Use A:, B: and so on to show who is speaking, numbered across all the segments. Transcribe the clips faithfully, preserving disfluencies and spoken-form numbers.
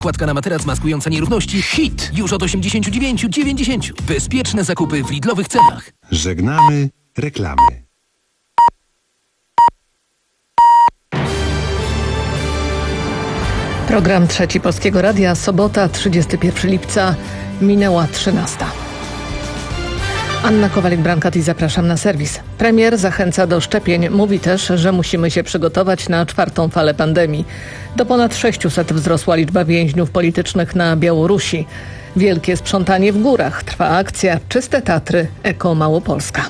A: Kładka na materac maskująca nierówności. Hit! Już od osiemdziesiąt dziewięć dziewięćdziesiąt. Bezpieczne zakupy w Lidlowych cenach.
B: Żegnamy reklamy.
C: Program Trzeci Polskiego Radia, sobota, trzydziestego pierwszego lipca, minęła trzynasta. Anna Kowalik-Brankat i zapraszam na serwis. Premier zachęca do szczepień. Mówi też, że musimy się przygotować na czwartą falę pandemii. Do ponad sześciuset wzrosła liczba więźniów politycznych na Białorusi. Wielkie sprzątanie w górach. Trwa akcja Czyste Tatry, Eko Małopolska.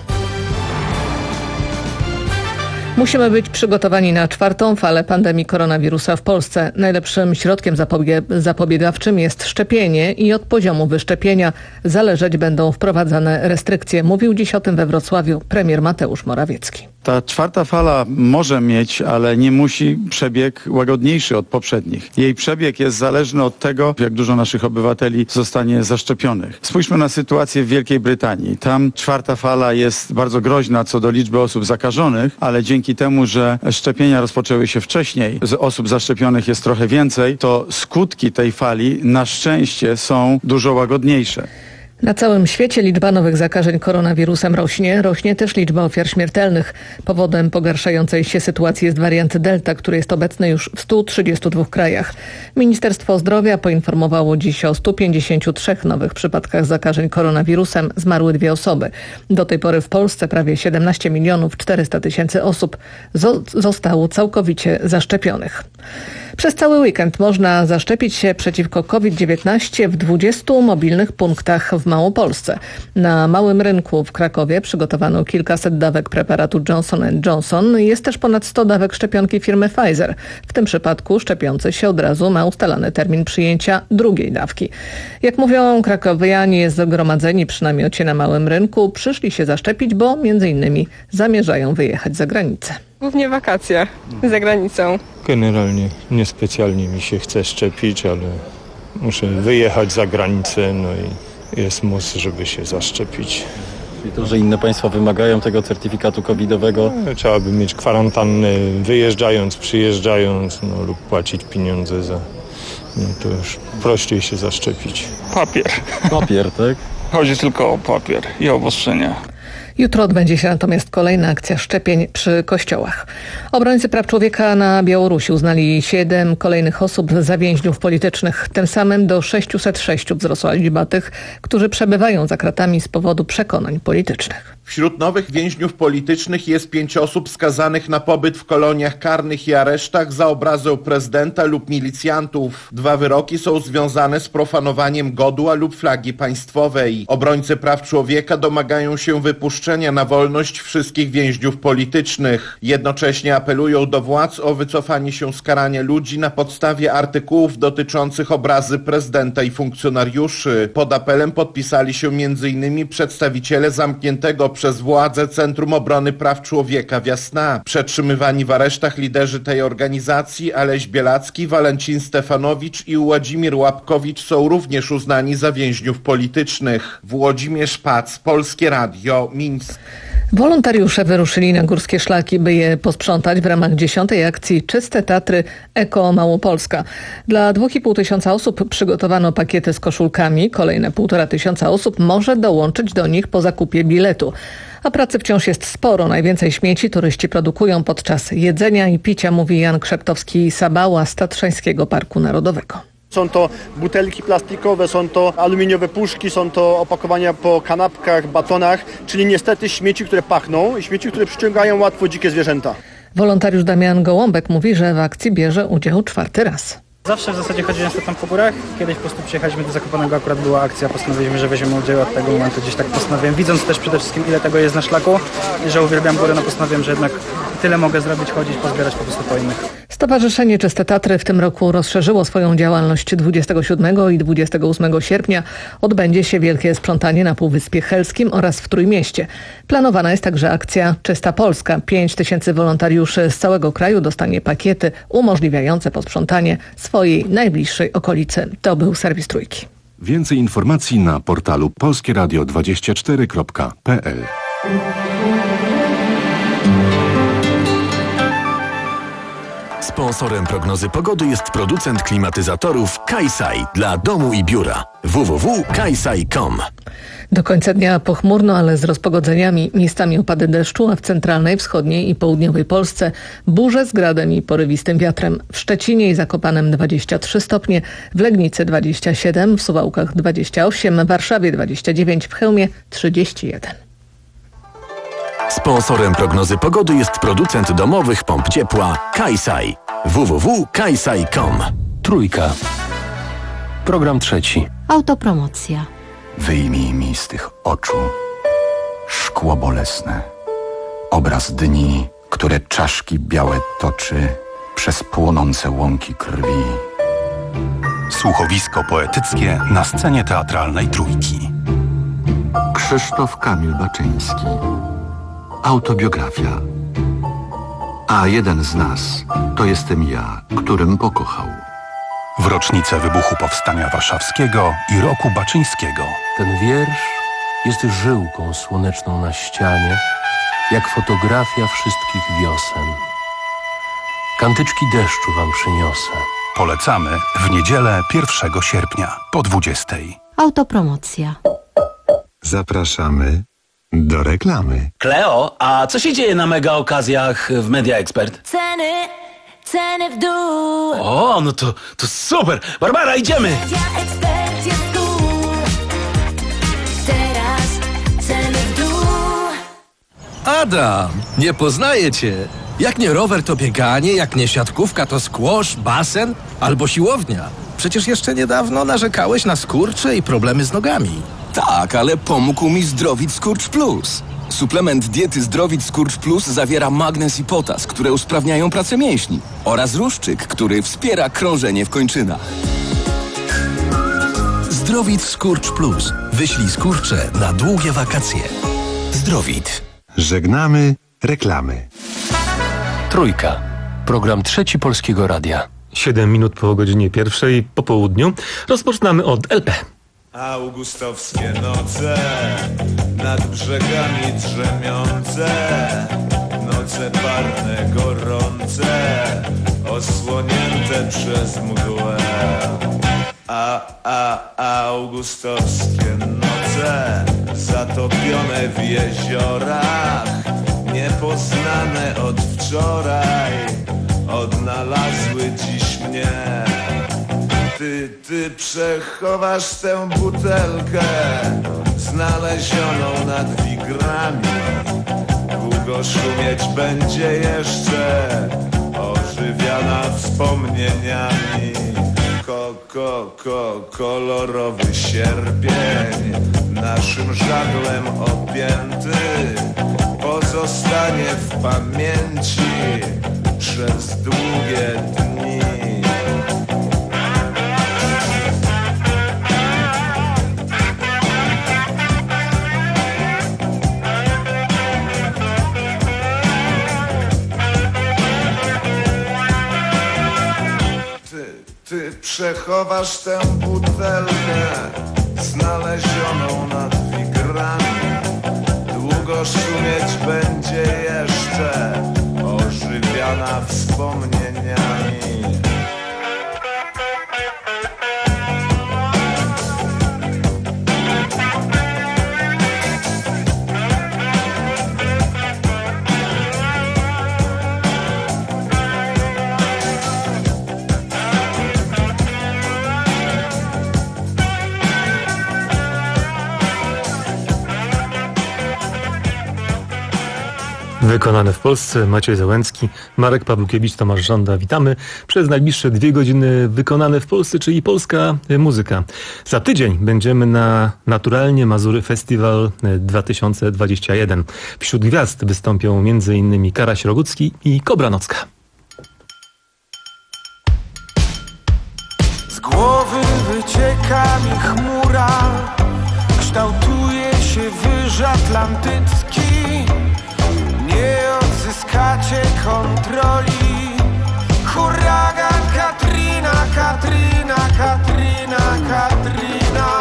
C: Musimy być przygotowani na czwartą falę pandemii koronawirusa w Polsce. Najlepszym środkiem zapobie- zapobiegawczym jest szczepienie i od poziomu wyszczepienia zależeć będą wprowadzane restrykcje. Mówił dziś o tym we Wrocławiu premier Mateusz Morawiecki.
D: Ta czwarta fala może mieć, ale nie musi przebieg łagodniejszy od poprzednich. Jej przebieg jest zależny od tego, jak dużo naszych obywateli zostanie zaszczepionych. Spójrzmy na sytuację w Wielkiej Brytanii. Tam czwarta fala jest bardzo groźna co do liczby osób zakażonych, ale dzięki temu, że szczepienia rozpoczęły się wcześniej, z osób zaszczepionych jest trochę więcej, to skutki tej fali na szczęście są dużo łagodniejsze.
C: Na całym świecie liczba nowych zakażeń koronawirusem rośnie. Rośnie też liczba ofiar śmiertelnych. Powodem pogarszającej się sytuacji jest wariant Delta, który jest obecny już w stu trzydziestu dwóch krajach. Ministerstwo Zdrowia poinformowało dziś o stu pięćdziesięciu trzech nowych przypadkach zakażeń koronawirusem. Zmarły dwie osoby. Do tej pory w Polsce prawie siedemnaście milionów czterysta tysięcy osób zo- zostało całkowicie zaszczepionych. Przez cały weekend można zaszczepić się przeciwko kowid dziewiętnaście w dwudziestu mobilnych punktach w Małopolsce. Na Małym Rynku w Krakowie przygotowano kilkaset dawek preparatu Johnson and Johnson. Jest też ponad sto dawek szczepionki firmy Pfizer. W tym przypadku szczepiący się od razu ma ustalany termin przyjęcia drugiej dawki. Jak mówią krakowianie zgromadzeni przy namiocie na Małym Rynku, przyszli się zaszczepić, bo między innymi zamierzają wyjechać za granicę.
E: Głównie wakacje za granicą.
F: Generalnie niespecjalnie mi się chce szczepić, ale muszę wyjechać za granicę, no i jest mus, żeby się zaszczepić.
G: I to, że inne państwa wymagają tego certyfikatu covidowego?
F: No, trzeba by mieć kwarantannę wyjeżdżając, przyjeżdżając, no, lub płacić pieniądze za... No, to już prościej się zaszczepić.
H: Papier.
G: Papier, tak?
H: Chodzi tylko o papier i obostrzenia.
C: Jutro odbędzie się natomiast kolejna akcja szczepień przy kościołach. Obrońcy praw człowieka na Białorusi uznali siedem kolejnych osób za więźniów politycznych. Tym samym do sześciuset sześciu wzrosła liczba tych, którzy przebywają za kratami z powodu przekonań politycznych.
I: Wśród nowych więźniów politycznych jest pięć osób skazanych na pobyt w koloniach karnych i aresztach za obrazę prezydenta lub milicjantów. Dwa wyroki są związane z profanowaniem godła lub flagi państwowej. Obrońcy praw człowieka domagają się wypuszczenia na wolność wszystkich więźniów politycznych. Jednocześnie apelują do władz o wycofanie się z karania ludzi na podstawie artykułów dotyczących obrazy prezydenta i funkcjonariuszy. Pod apelem podpisali się między innymi przedstawiciele zamkniętego przez władze Centrum Obrony Praw Człowieka w Jasna. Przetrzymywani w aresztach liderzy tej organizacji Aleś Bielacki, Walencin Stefanowicz i Włodzimir Łapkowicz są również uznani za więźniów politycznych. Włodzimierz Pac, Polskie Radio, Mińsk.
C: Wolontariusze wyruszyli na górskie szlaki, by je posprzątać w ramach dziesiątej akcji Czyste Tatry, Eko Małopolska. Dla dwóch i pół tysiąca osób przygotowano pakiety z koszulkami. Kolejne półtora tysiąca osób może dołączyć do nich po zakupie biletu. A pracy wciąż jest sporo. Najwięcej śmieci turyści produkują podczas jedzenia i picia, mówi Jan Krzeptowski-Sabała z Tatrzańskiego Parku Narodowego.
J: Są to butelki plastikowe, są to aluminiowe puszki, są to opakowania po kanapkach, batonach, czyli niestety śmieci, które pachną i śmieci, które przyciągają łatwo dzikie zwierzęta.
C: Wolontariusz Damian Gołąbek mówi, że w akcji bierze udział czwarty raz.
K: Zawsze w zasadzie chodzi nas tam po górach. Kiedyś po prostu przyjechaliśmy do Zakopanego, akurat była akcja, postanowiliśmy, że weźmiemy udział od tego momentu. Gdzieś tak postanowiłem, widząc też przede wszystkim ile tego jest na szlaku i że uwielbiam górę, no postanowiłem, że jednak tyle mogę zrobić, chodzić, pozbierać po prostu po innych.
C: Stowarzyszenie Czyste Tatry w tym roku rozszerzyło swoją działalność. dwudziestego siódmego i dwudziestego ósmego sierpnia odbędzie się wielkie sprzątanie na Półwyspie Helskim oraz w Trójmieście. Planowana jest także akcja Czysta Polska. Pięć tysięcy wolontariuszy z całego kraju dostanie pakiety umożliwiające posprzątanie swojej najbliższej okolicy. To był serwis Trójki.
B: Więcej informacji na portalu polskie radio dwadzieścia cztery kropka p l.
L: Sponsorem prognozy pogody jest producent klimatyzatorów Kaisai dla domu i biura. w w w kropka kaisai kropka com.
C: Do końca dnia pochmurno, ale z rozpogodzeniami. Miejscami opady deszczu, a w centralnej, wschodniej i południowej Polsce burze z gradem i porywistym wiatrem. W Szczecinie i Zakopanem dwadzieścia trzy stopnie, w Legnicy dwadzieścia siedem, w Suwałkach dwadzieścia osiem, w Warszawie dwadzieścia dziewięć, w Chełmie trzydzieści jeden.
L: Sponsorem prognozy pogody jest producent domowych pomp ciepła Kaisai. w w w kropka kaisai kropka com.
A: Trójka. Program trzeci.
M: Autopromocja.
N: Wyjmij mi z tych oczu szkło bolesne. Obraz dni, które czaszki białe toczy przez płonące łąki krwi.
B: Słuchowisko poetyckie na scenie teatralnej Trójki.
N: Krzysztof Kamil Baczyński. Autobiografia. A jeden z nas to jestem ja, którym pokochał.
B: W rocznicę wybuchu Powstania Warszawskiego i roku Baczyńskiego.
A: Ten wiersz jest żyłką słoneczną na ścianie, jak fotografia wszystkich wiosen. Kantyczki deszczu wam przyniosę.
B: Polecamy w niedzielę pierwszego sierpnia po dwudziestej.
M: Autopromocja.
B: Zapraszamy do reklamy.
O: Kleo, a co się dzieje na mega okazjach w Media Expert?
P: Ceny, ceny w dół.
O: O, no to, to super. Barbara, idziemy.
P: Media Expert jest tu. Teraz ceny w dół.
A: Adam, nie poznaję cię. Jak nie rower, to bieganie, jak nie siatkówka, to squash, basen albo siłownia. Przecież jeszcze niedawno narzekałeś na skurcze i problemy z nogami.
Q: Tak, ale pomógł mi Zdrowit Skurcz Plus. Suplement diety Zdrowit Skurcz Plus zawiera magnez i potas, które usprawniają pracę mięśni, oraz ruszczyk, który wspiera krążenie w kończynach.
A: Zdrowit Skurcz Plus. Wyślij skurcze na długie wakacje. Zdrowit.
B: Żegnamy reklamy.
A: Trójka. Program trzeci Polskiego Radia.
R: Siedem minut po godzinie pierwszej po południu. Rozpoczynamy od L P.
S: Augustowskie noce, nad brzegami drzemiące, noce parne, gorące, osłonięte przez mgłę. A, a, augustowskie noce, zatopione w jeziorach, niepoznane od wczoraj, odnalazły dziś mnie. Ty, ty przechowasz tę butelkę znalezioną nad wigrami. Długo szumieć będzie jeszcze, ożywiana wspomnieniami. Ko, ko, ko, kolorowy sierpień naszym żaglem objęty pozostanie w pamięci przez długie dni. Ty przechowasz tę butelkę znalezioną nad wigrami. Długo szumieć będzie jeszcze, ożywiana wspomnieniami.
R: Wykonane w Polsce, Maciej Załęcki, Marek Pawłukiewicz, Tomasz Żąda. Witamy. Przez najbliższe dwie godziny wykonane w Polsce, czyli polska muzyka. Za tydzień będziemy na Naturalnie Mazury Festiwal dwa tysiące dwudziesty pierwszy. Wśród gwiazd wystąpią m.in. Karaś Rogucki i Kobra Nocka.
T: Z głowy wycieka mi chmura, kształtuje się wyż atlantycki. Nie odzyskacie kontroli. Huragan Katrina, Katrina, Katrina, Katrina.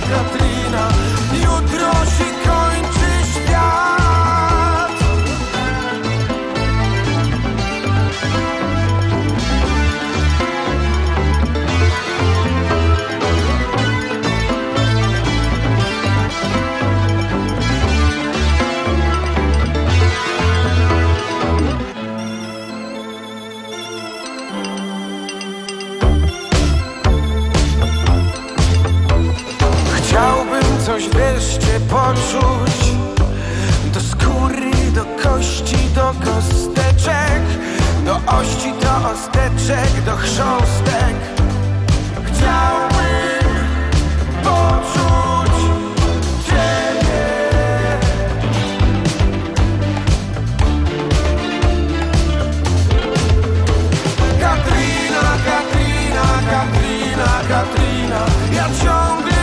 T: Katrina, jutro się kończy świat. Chciałbym coś wreszcie poczuć, do skóry, do kości, do kosteczek, do ości, do osteczek, do chrząstek. Chciałbym poczuć Ciebie. Katrina, Katrina, Katrina, Katrina, ja ciągle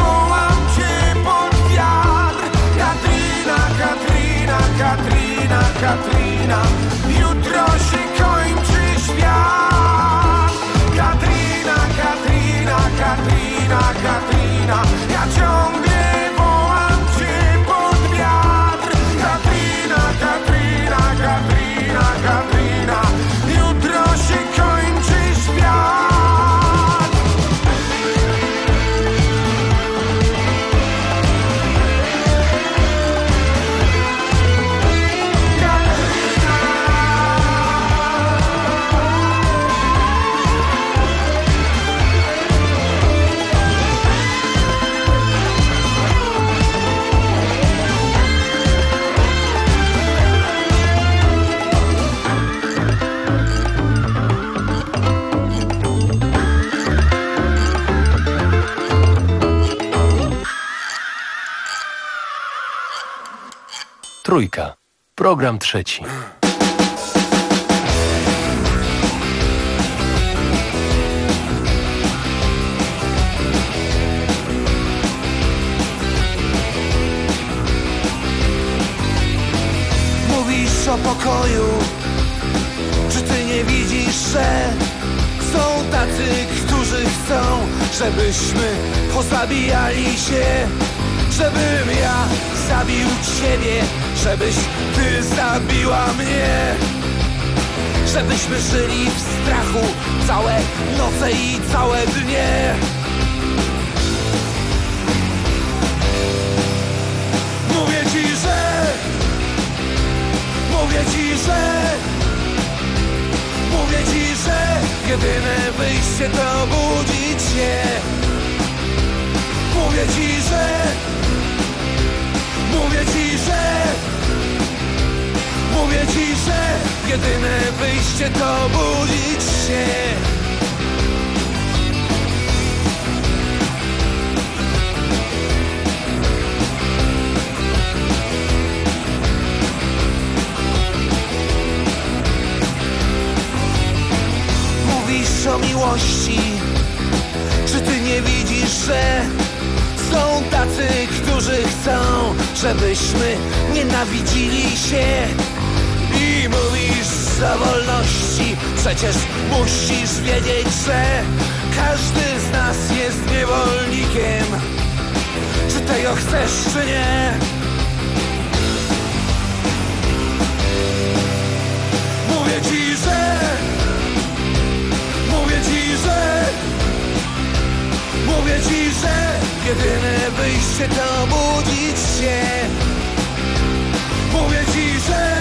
T: Katrina, Katrina, jutro się kończy świat. Katrina, Katrina, Katrina, Katrina, ja ciągle wołam cię pod wiatr. Katrina, Katrina, Katrina, Katrina, jutro się kończy świat.
U: Trójka. Program trzeci.
T: Mówisz o pokoju, czy ty nie widzisz, że są tacy, którzy chcą, żebyśmy pozabijali się? Żebym ja zabił ciebie, żebyś ty zabiła mnie. Żebyśmy żyli w strachu całe noce i całe dnie. Mówię ci, że Mówię ci, że Mówię ci, że jedyne wyjście to budzić się. Mówię ci, że Mówię ci, że Mówię ci, że jedyne wyjście to budzić się. Mówisz o miłości, czy ty nie widzisz, że są tacy, którzy chcą, żebyśmy nienawidzili się? I mówisz o wolności, przecież musisz wiedzieć, że każdy z nas jest niewolnikiem. Czy tego chcesz, czy nie? Mówię ci, że Mówię ci, że Mówię ci, że jedyne wyjście to budzić się. Mówię ci, że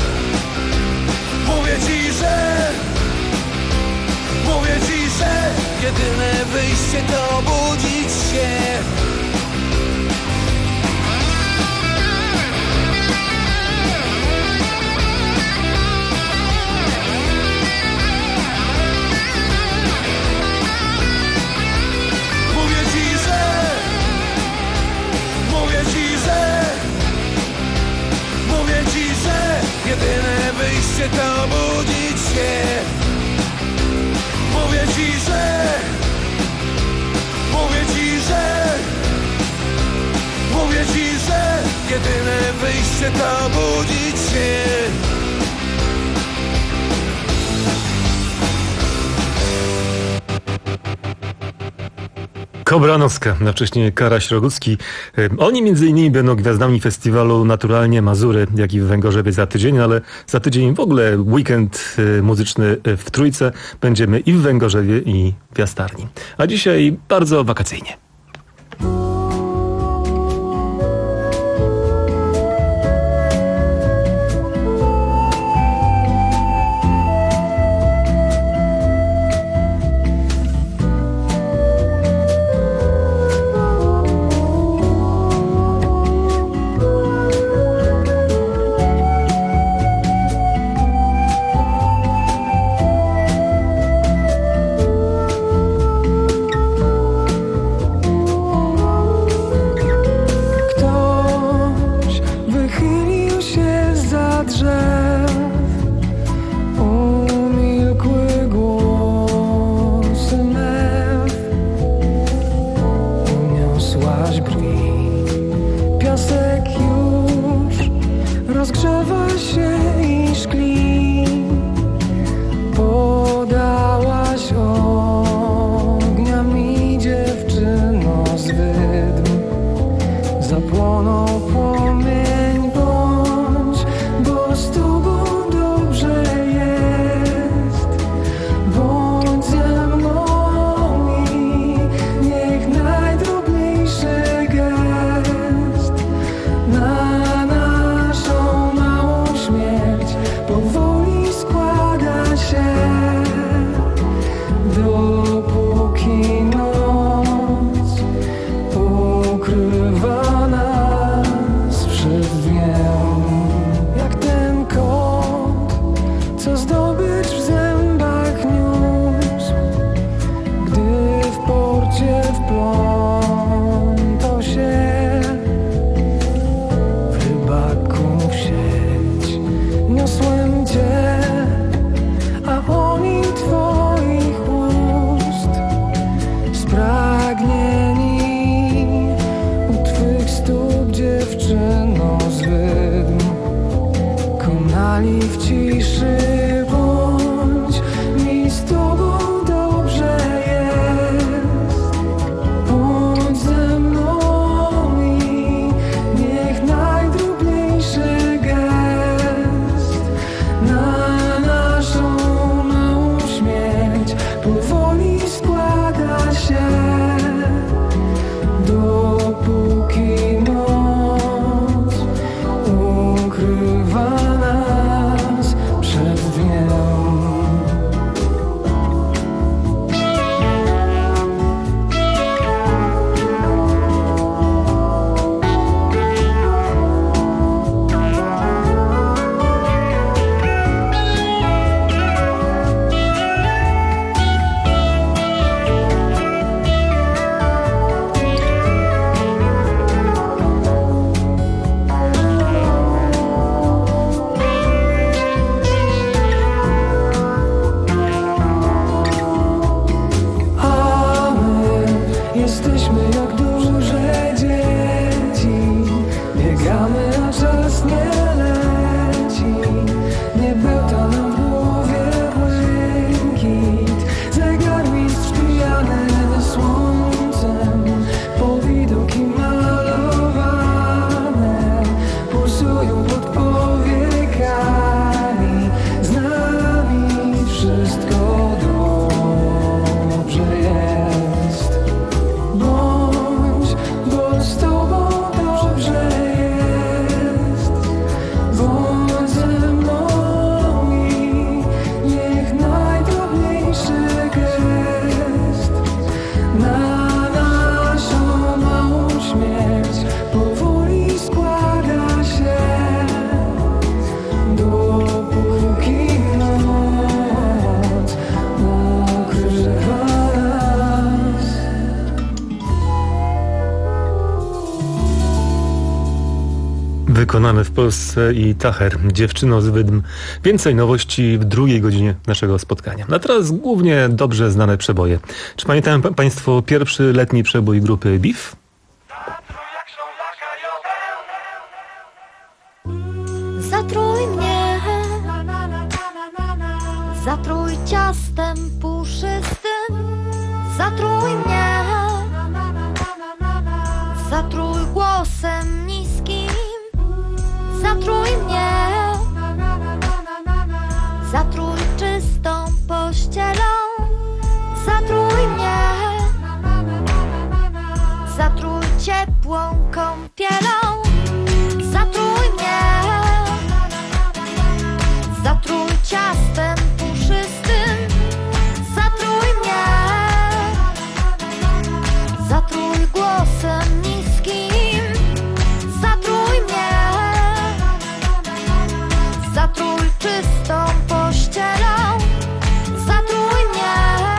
T: Mówię ci, że Mówię ci, że jedyne wyjście to budzić się. Jedyne wyjście to budzić się. Mówię ci, że Mówię ci, że Mówię ci, że jedyne wyjście to budzić się.
R: Kobranowska, a wcześniej Karaś Rogucki. Oni między innymi będą gwiazdami festiwalu Naturalnie Mazury, jak i w Węgorzewie za tydzień, ale za tydzień w ogóle weekend muzyczny w Trójce. Będziemy i w Węgorzewie, i w Jastarni. A dzisiaj bardzo wakacyjnie. Wykonany w Polsce i Tacher, Dziewczyno z Wydm. Więcej nowości w drugiej godzinie naszego spotkania. A teraz głównie dobrze znane przeboje. Czy pamiętają pa- Państwo pierwszy letni przebój grupy Beef?
D: Zatruj mnie, zatruj ciastem puszystym, zatruj mnie Zatrój głosem niskim, zatrój mnie, zatrój czystą pościelą, zatrój mnie, zatrój ciepłą kąpielą, zatrój mnie, zatrój ciastem puszystym, zatrój mnie, zatrój głosem niskim, zatrój mnie, zatrój czystą pościelą, zatrój mnie,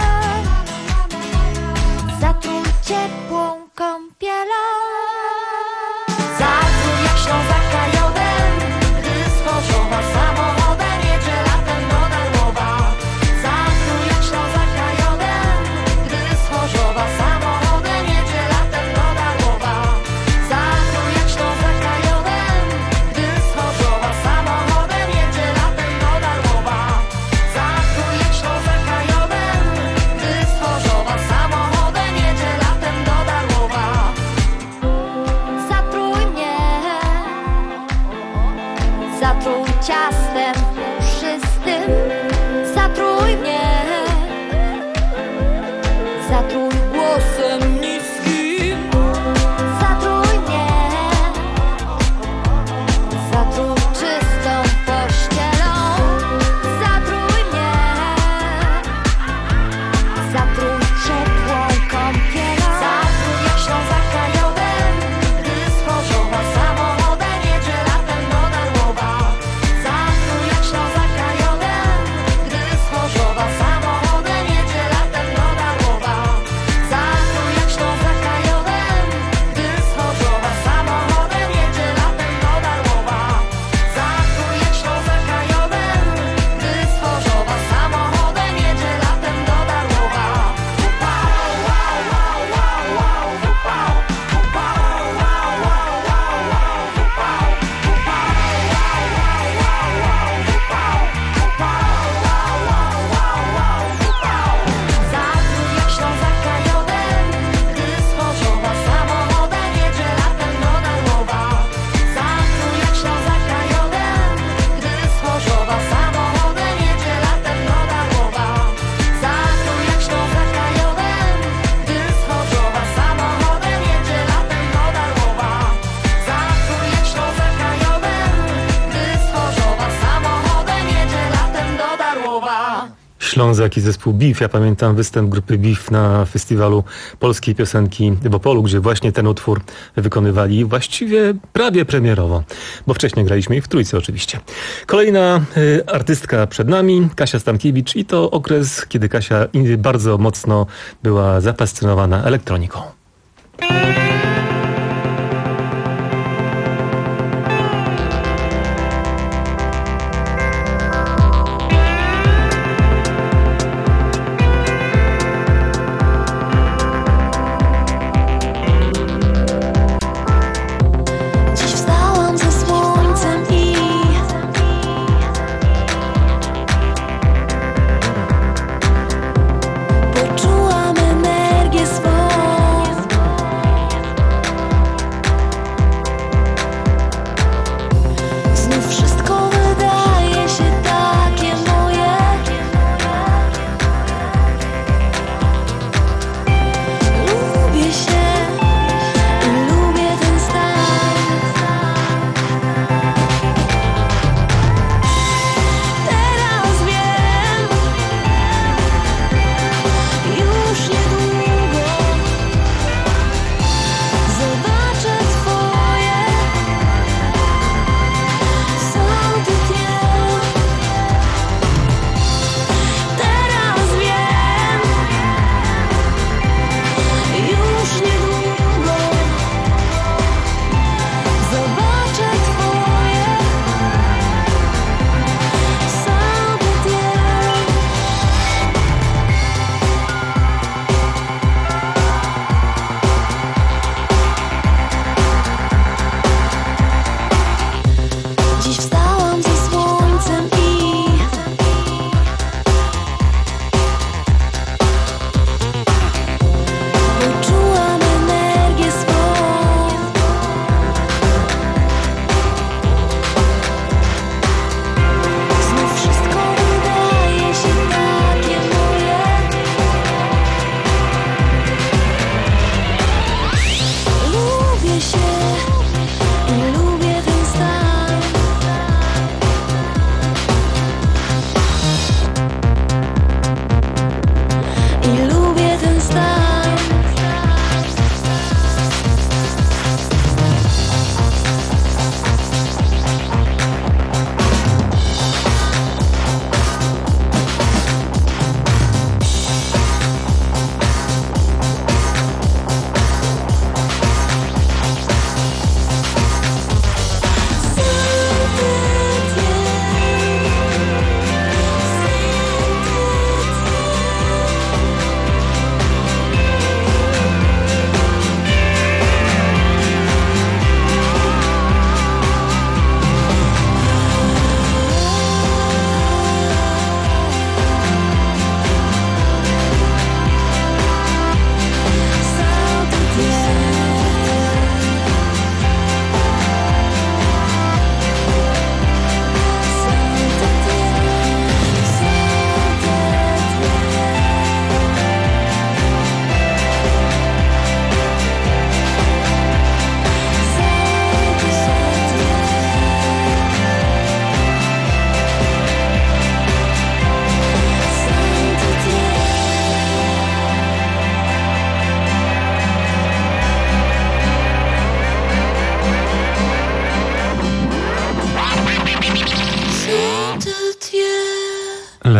D: zatrój ciepłą kąpielą. Zatrój jak Ślązaka jodem, gdy z Chorzowa samochodem jedzie latem do Darłowa. Zatrój jak Ślązaka jodem, gdy z Chorzowa samochodem jedzie latem do Darłowa. Zatrój jak Ślązaka jodem, gdy z Chorzowa samochodem jedzie latem do Darłowa. Zatrój jak Ślązaka jodem, gdy z Chorzowa samochodem jedzie latem do Darłowa. Zatrój mnie, zatrój ciastem puszystym, zatrój mnie, zatrój głosem niskim, zatrój mnie, zatrój czystą pościelą, zatrój mnie, zatrój ciepłą kąpielą. Zatrój jak Ślązaka jodem, gdy z Chorzowa samochodem jedzie latem do Darłowa. Zatrój jak Ślązaka jodem, gdy z Chorzowa samochodem jedzie latem do Darłowa. Zatrój jak Ślązaka jodem, gdy z Chorzowa samochodem jedzie latem do Darłowa. Zatrój jak Ślązaka jodem, gdy z Chorzowa samochodem jedzie latem do Darłowa. Zatrój jak Ślązaka jodem, gdy z Chorzowa samochodem jedzie latem do Darłowa. Zatrój jak Ślązaka jodem, gdy z Chorzowa samochodem jedzie latem do Darłowa. Zatrój jak Ślązaka jodem, gdy z Chorzowa samochodem jedzie latem do Darłowa. Zatrój jak Ślązaka jodem, gdy z Chorzowa samochodem jedzie latem do Darłowa.
R: Ślązak i zespół Beef. Ja pamiętam występ grupy Beef na festiwalu polskiej piosenki w Opolu, gdzie właśnie ten utwór wykonywali właściwie prawie premierowo, bo wcześniej graliśmy ich w trójce oczywiście. Kolejna y, artystka przed nami, Kasia Stankiewicz, i to okres, kiedy Kasia y, bardzo mocno była zafascynowana elektroniką.
P: Dziś wstałam ze słońcem i poczułam energię swą.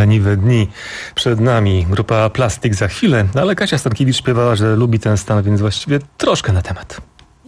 R: leniwe dni przed nami. Grupa Plastik za chwilę, ale Kasia Stankiewicz śpiewała, że lubi ten stan, więc właściwie troszkę na temat.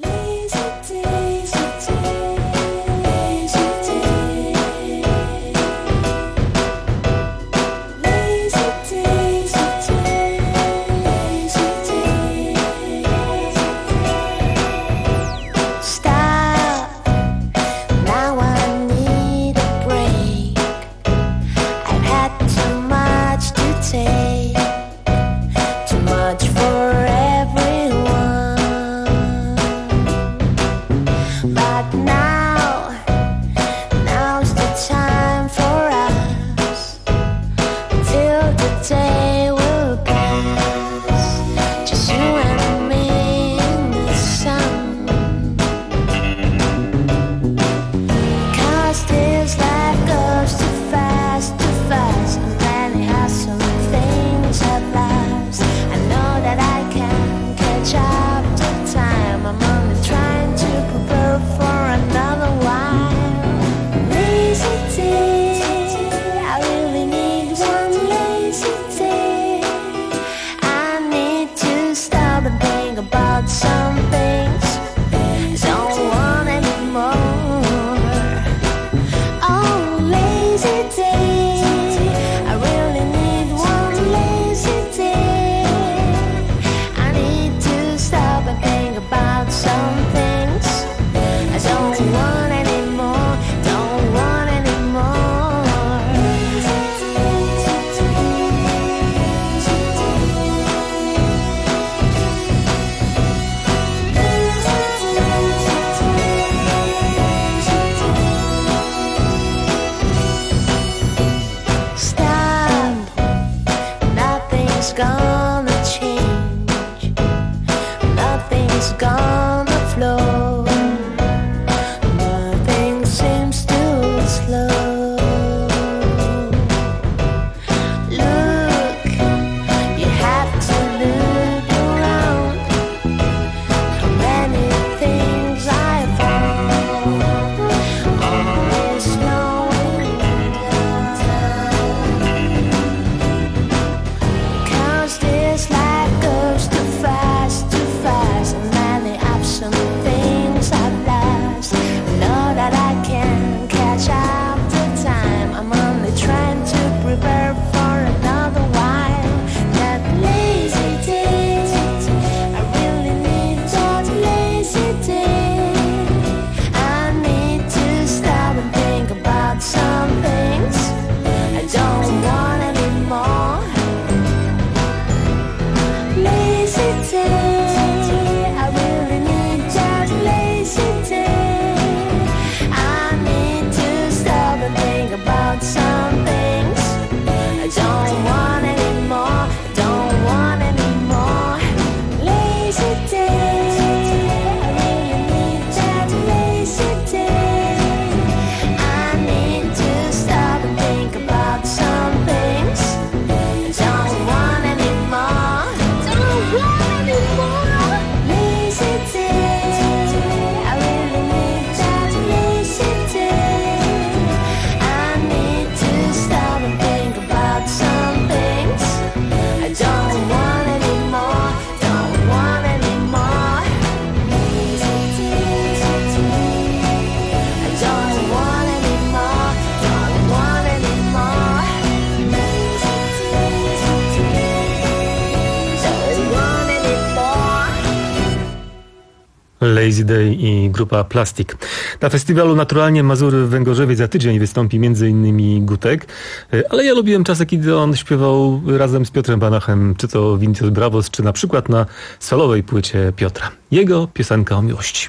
R: Lazy Day i grupa Plastik. Na festiwalu Naturalnie Mazury w Węgorzewie za tydzień wystąpi między innymi Gutek, ale ja lubiłem czasy, kiedy on śpiewał razem z Piotrem Banachem, czy to Vinicius Bravos, czy na przykład na solowej płycie Piotra. Jego piosenka o miłości.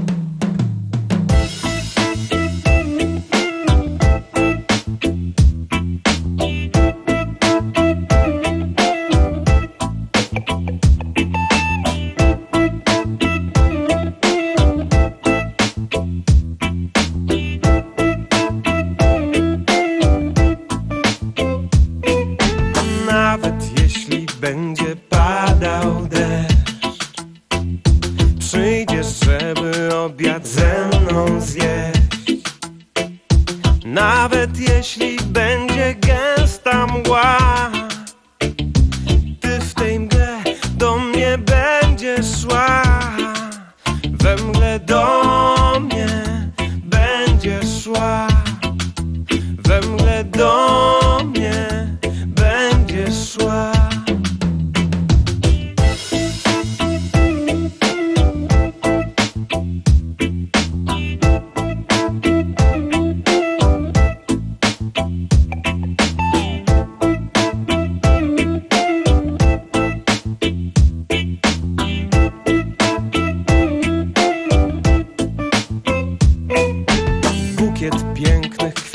E: Będzie padał deszcz, przyjdziesz, żeby obiad ze mną zjeść. Nawet jeśli będzie gęsta mgła,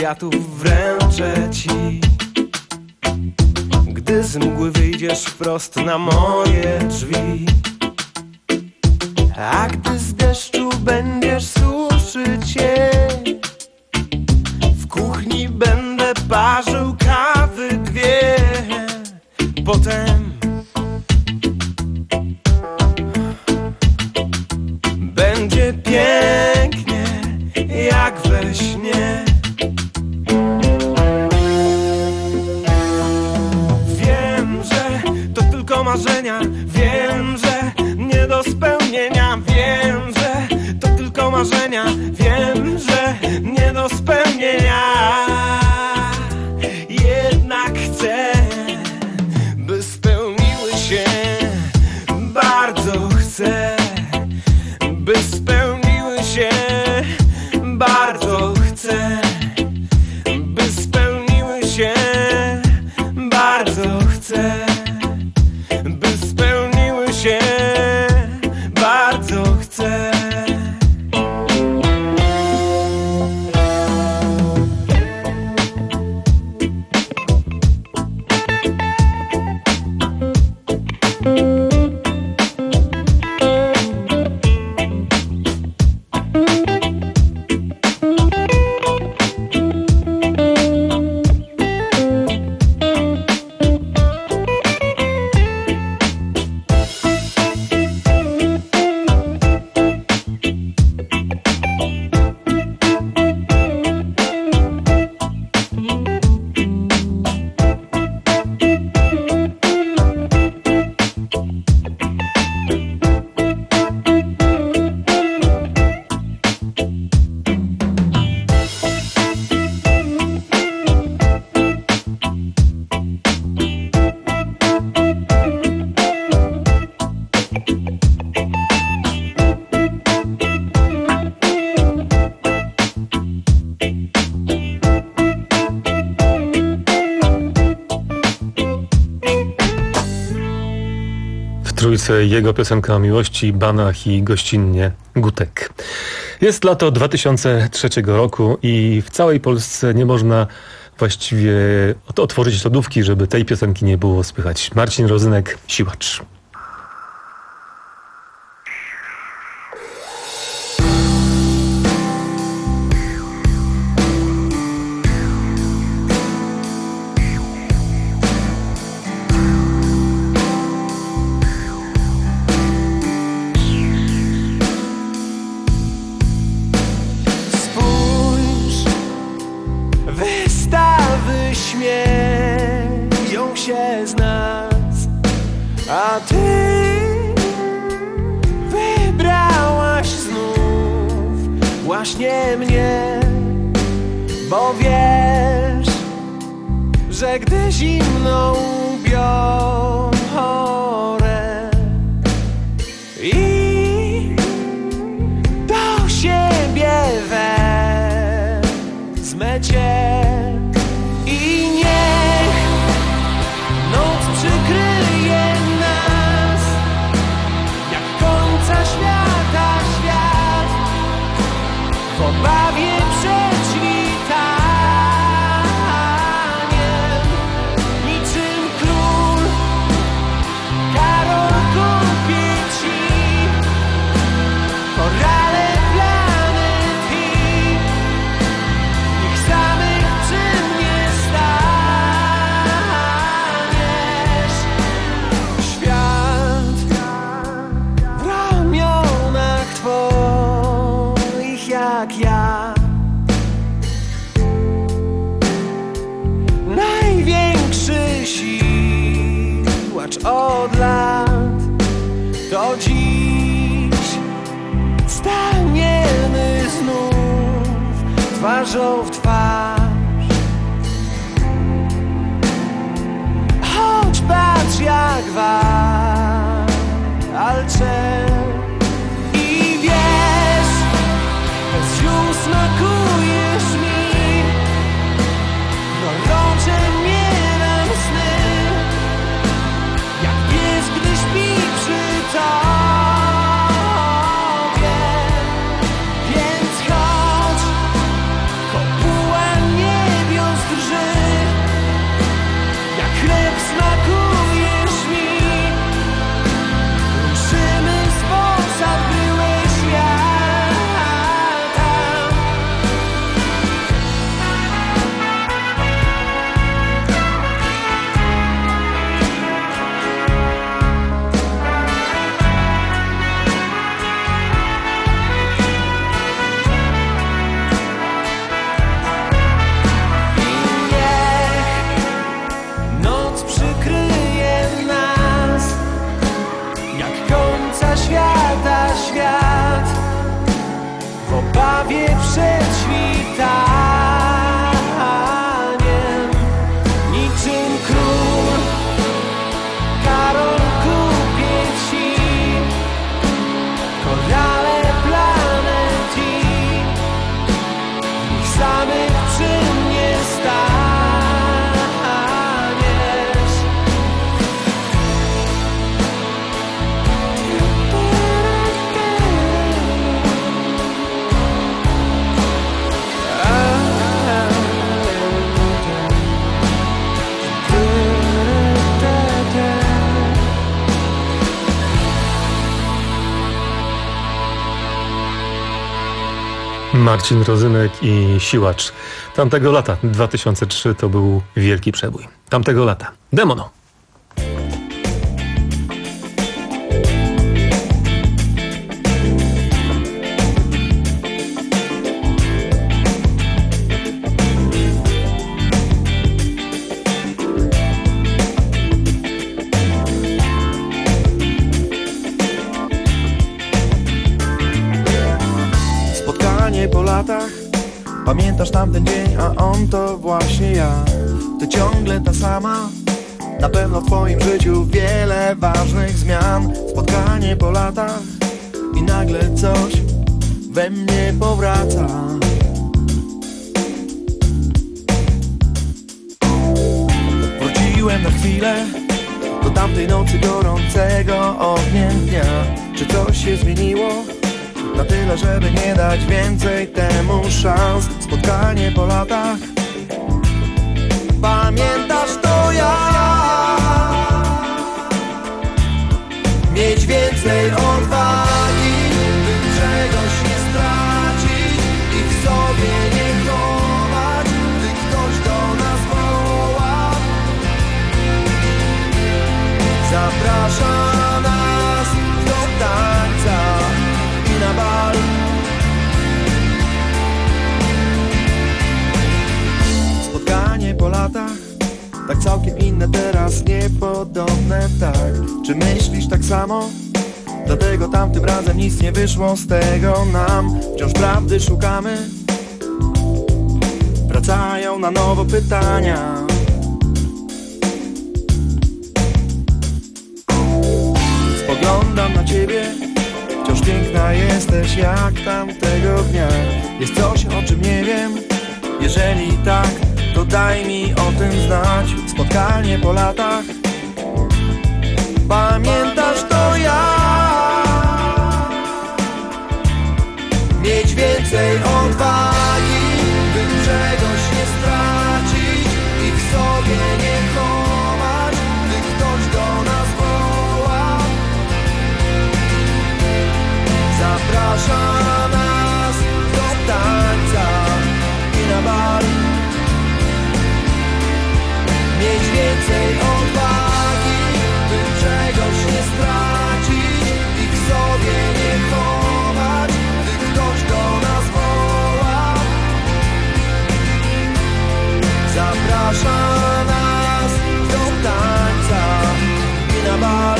E: kwiatów wręczę ci. Gdy z mgły wyjdziesz wprost na moje drzwi, a gdy z deszczu będziesz suszyć się, w kuchni będę parzył kawy dwie. Potem będzie pięknie jak we śnie. Wiem, że to tylko marzenia, wiem, że nie do spełnienia. Wiem, że to tylko marzenia, wiem, że nie do spełnienia. Jednak chcę, by spełniły się. Bardzo chcę, by spełniły się. Bardzo chcę, by spełniły się. Bardzo chcę, by spełniły się. Bardzo chcę.
R: Trójce jego piosenka o miłości, banach i gościnnie Gutek. Jest lato dwa tysiące trzeciego roku i w całej Polsce nie można właściwie otworzyć lodówki, żeby tej piosenki nie było słychać. Marcin Rozynek, Siłacz.
E: Śmieją się z nas, a ty wybrałaś znów właśnie mnie, bo wiesz, że gdy zimną biorę i do siebie wezmę cię. I niech noc przykryje nas, jak końca świata świat, w obawie przed świtaniem, niczym król Karol kupię ci korale planet i niech samych przy mnie staniesz. Świat w ramionach twoich jak ja, największy siłacz od lat, to dziś staniemy znów twarzą w twarz. Choć patrz jak walczę i wiesz, bez ziół smakujesz mi, gorące mnie nam sny, jak pies, gdy śpi przy tobie. Więc chodź, kopuj
R: Marcin Rozynek i Siłacz. Tamtego lata, dwa tysiące trzeci, to był wielki przebój. Tamtego lata. Demono.
T: Po latach pamiętasz tamten dzień, a on to właśnie ja. Ty ciągle ta sama. Na pewno w twoim życiu wiele ważnych zmian. Spotkanie po latach i nagle coś we mnie powraca. Wróciłem na chwilę do tamtej nocy gorącego ogniem dnia. Czy coś się zmieniło? Na tyle, żeby nie dać więcej temu szans. Spotkanie po latach. Pamiętasz to ja? Mieć więcej odwagi, by czegoś nie stracić i w sobie nie chować, gdy ktoś do nas woła. Zaprasza nas do tańca i na bal. Spotkanie po latach, tak całkiem inne teraz, niepodobne, tak. Czy myślisz tak samo? Dlatego tamtym razem nic nie wyszło z tego nam. Wciąż prawdy szukamy. Wracają na nowo pytania. Spoglądam na ciebie. Wciąż piękna jesteś jak tamtego dnia. Jest coś, o czym nie wiem. Jeżeli tak, to daj mi o tym znać. Spotkanie po latach. Pamiętasz to ja? Mieć więcej odwagi, by czegoś nie stracić i w sobie nie chować, gdy ktoś do nas woła. Zaprasza nas do tańca i na bal. Mieć więcej odwagi, by czegoś nie stracić i w sobie nie chować, gdy ktoś do nas woła. Zaprasza nas do tańca i na bal.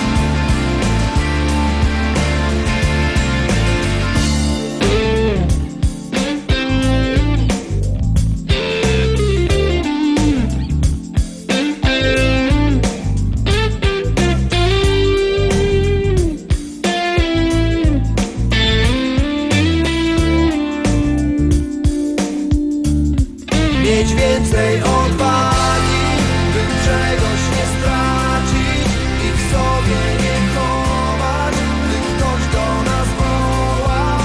T: Mieć więcej odwagi, by czegoś nie stracić i w sobie nie chować, gdy ktoś do nas woła.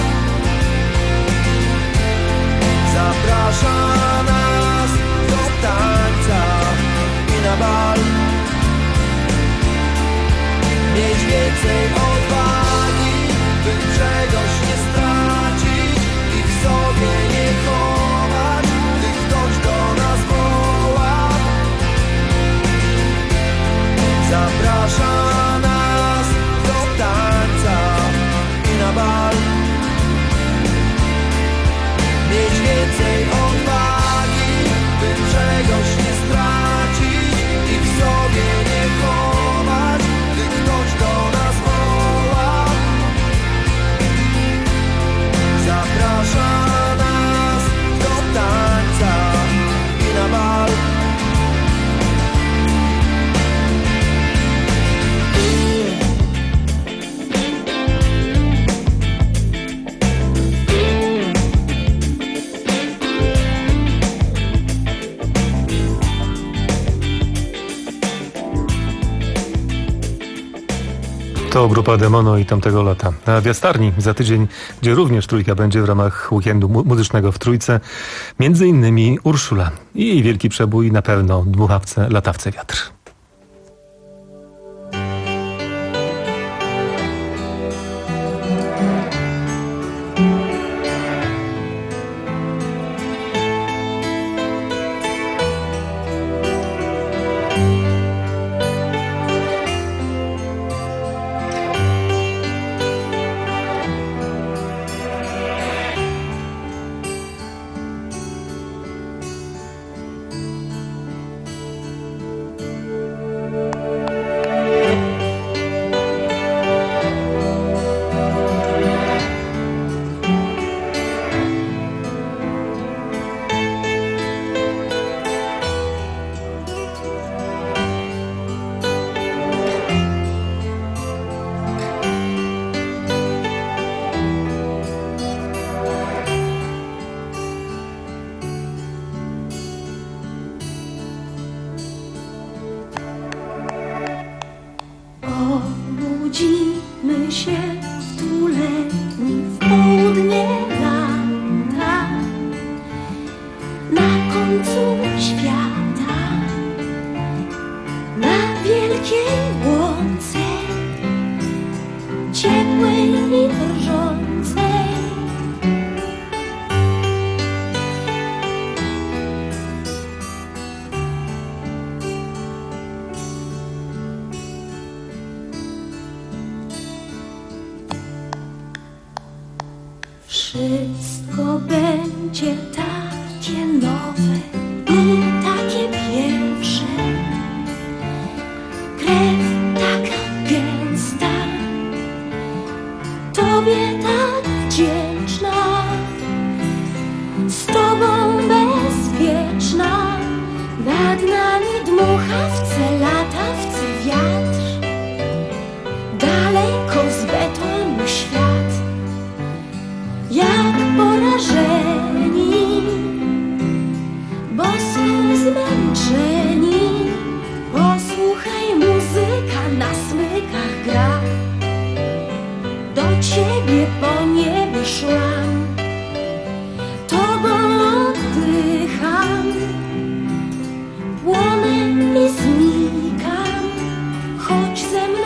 T: Zaprasza nas do tańca i na bal. Mieć więcej odwagi, by czegoś nie stracić i w sobie nie chować, gdy ktoś do nas woła. Zaprasza nas do tańca i na bal. Mieć więcej odwagi, by czegoś nie stracić i w sobie nie chować, gdy ktoś do nas woła. Zaprasza nas do tańca i na bal.
R: To grupa Demono i tamtego lata. Na Wiastarni za tydzień, gdzie również trójka będzie w ramach weekendu mu- muzycznego w Trójce, między innymi Urszula i jej wielki przebój na pewno dmuchawce, latawce wiatr.
P: ciepłej i drżącej. Wszystko będzie takie nowe i takie pierwsze. Krew taka gęsta, Tobie tak wdzięczna, z Tobą bezpieczna. Nad nami dmucha wce latawce wiatr, daleko z betonu świat. Jak porażeni, bo są zmęczeni, posłuchaj, muzyka na smykach gra. Do Ciebie po niebie szłam, Tobą oddycham, płonę i znikam. Chodź ze mną.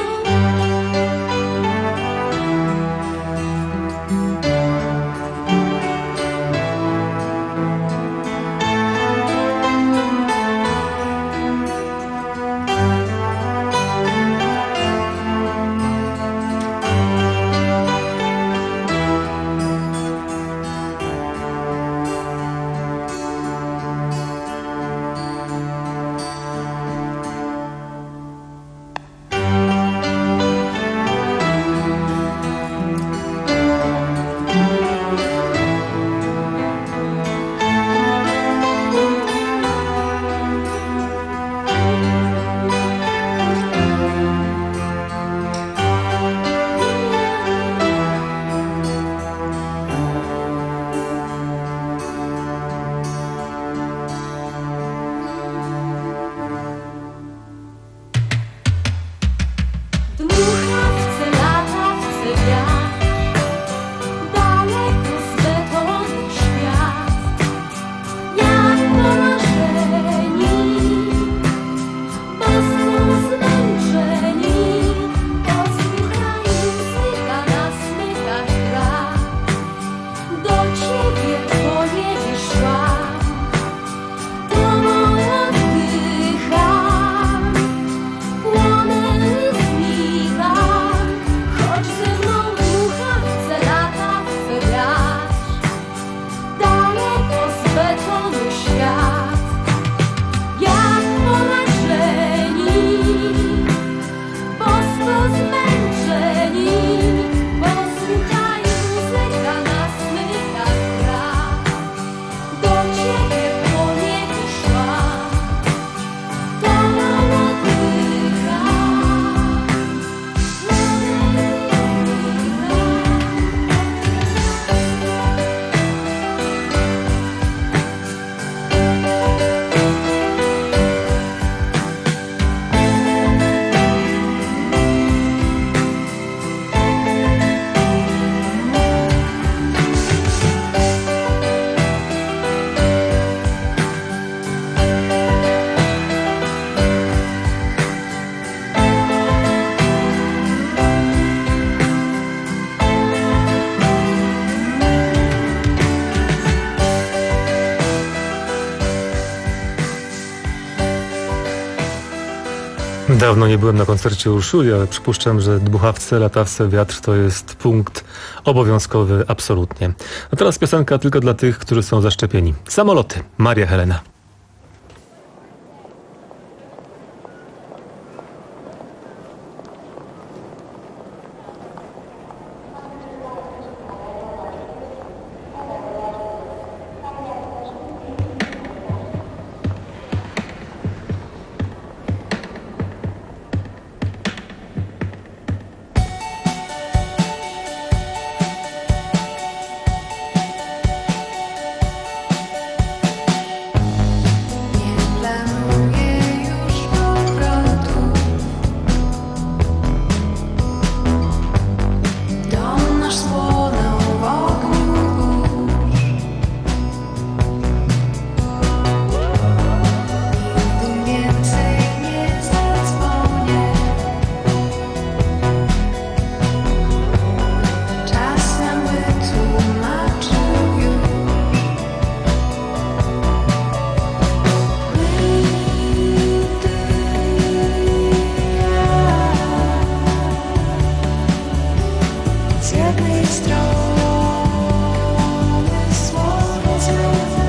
R: Dawno nie byłem na koncercie Urszuli, ale przypuszczam, że dmuchawce, latawce, wiatr to jest punkt obowiązkowy absolutnie. A teraz piosenka tylko dla tych, którzy są zaszczepieni. Samoloty. Maria Helena.
D: Z jednej strony słońce,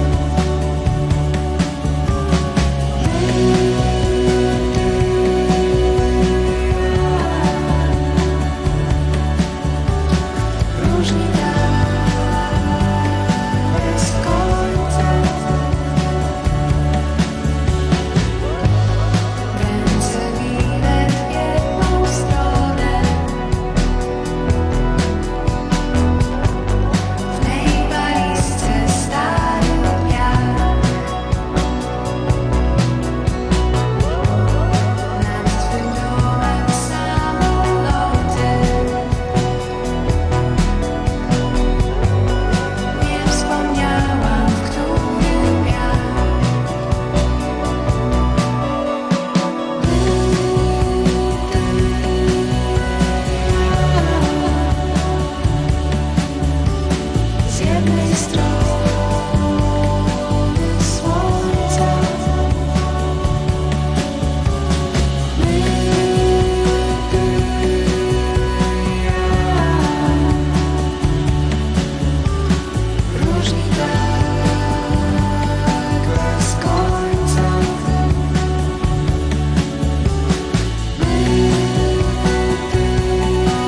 D: różni tak bez końca. Ręce winę w jedną stronę, w tej walizce stary piach. Nad twym domem samoloty, nie wspomniałam, w którym miał. Z jednej strony słońca, my, ty i ja. Różni tak bez końca. My, ty i ja.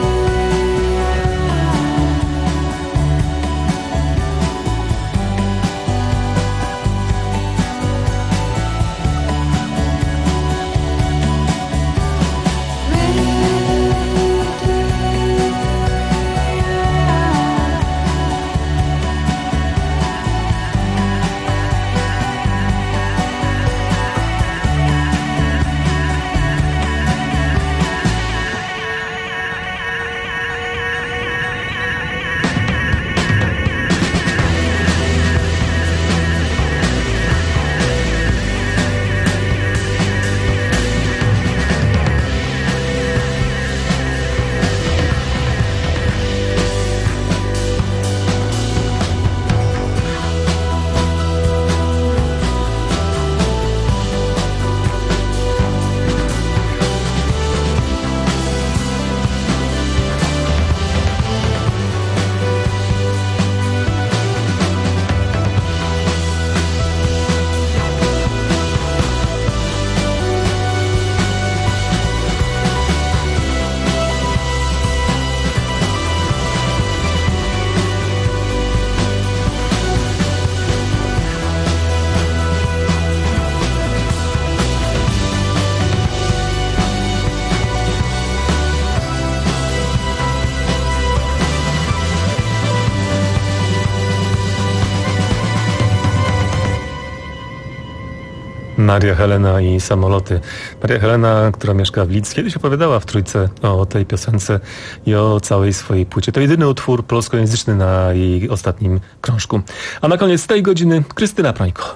R: Maria Helena i samoloty. Maria Helena, która mieszka w Lidz, kiedyś opowiadała w Trójce o tej piosence i o całej swojej płycie. To jedyny utwór polskojęzyczny na jej ostatnim krążku. A na koniec tej godziny Krystyna Prońko.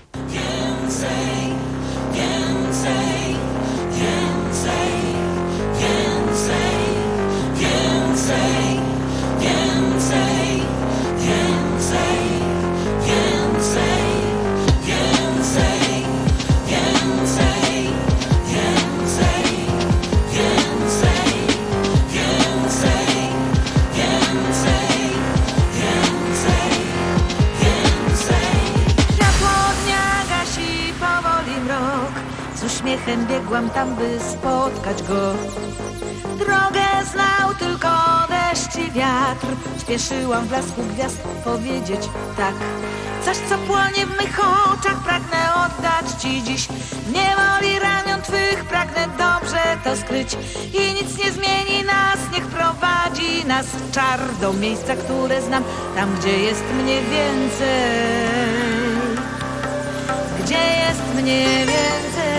F: Uśmiechem biegłam tam, by spotkać go. Drogę znał tylko deszcz i wiatr. Śpieszyłam w blasku gwiazd powiedzieć tak. Coś, co płonie w mych oczach, pragnę oddać ci dziś. Nie woli ramion twych, pragnę dobrze to skryć. I nic nie zmieni nas, niech prowadzi nas czar do miejsca, które znam. Tam, gdzie jest mnie więcej. Gdzie jest mnie więcej.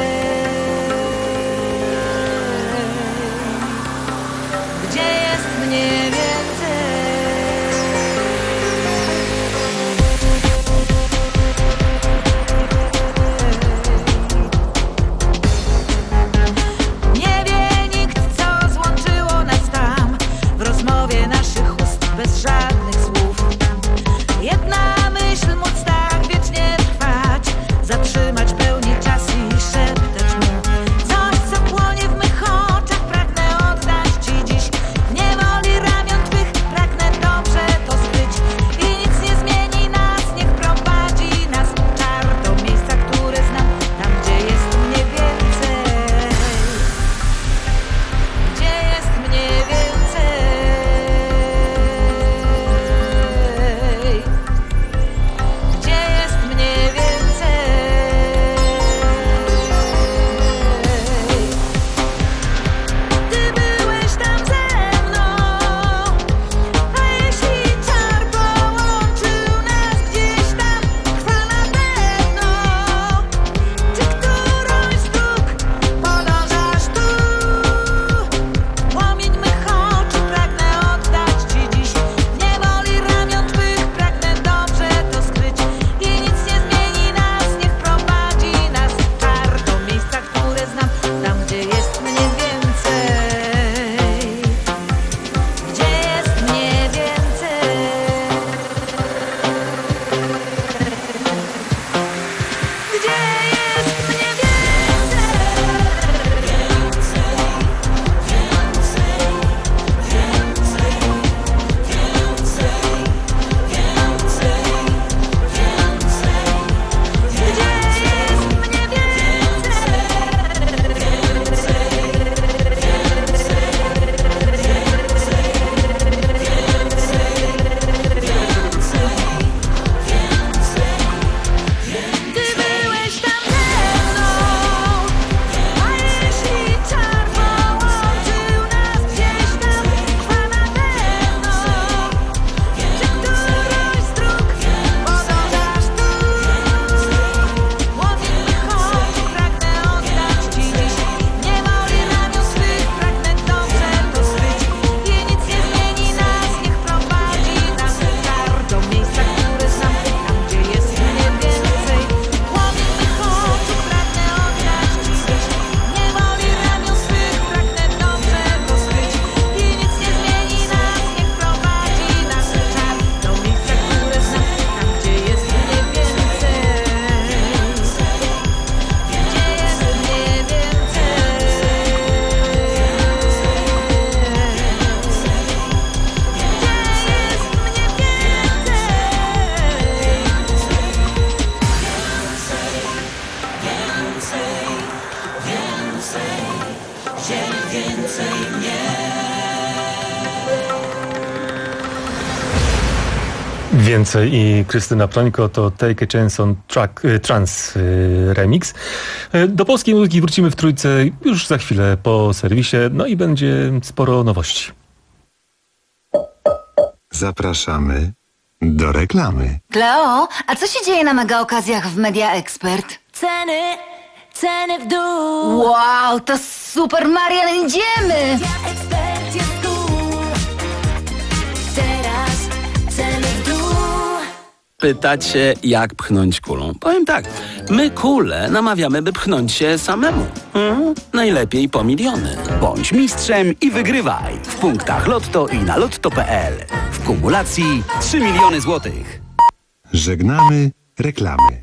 F: Gdzie jest mnie więcej? Nie wie nikt, co złączyło nas tam, w rozmowie naszych ust bez żadnych słów. Jedna myśl, móc tak wiecznie trwać, zatrzymać pełni czas i szeptać mu coś, co płonie w mych oczach, pragnę oddać ci dziś. Nie woli ramion
R: Więcej i Krystyna Prońko to Take a Chance on track, y, Trans y, remix. Y, do polskiej muzyki wrócimy w trójce już za chwilę po serwisie, no i będzie sporo nowości.
B: Zapraszamy do reklamy.
G: Kleo, a co się dzieje na mega okazjach w Media Expert?
D: Ceny, ceny w dół.
G: Wow, to super, Marian, idziemy!
D: Media Expert jest cool. Teraz ceny w dół.
O: Pytacie, jak pchnąć kulą? Powiem tak, my kulę namawiamy, by pchnąć się samemu. Hmm? Najlepiej po miliony.
V: Bądź mistrzem i wygrywaj w punktach Lotto i na lotto kropka p l. W kumulacji trzy miliony złotych.
B: Żegnamy reklamy.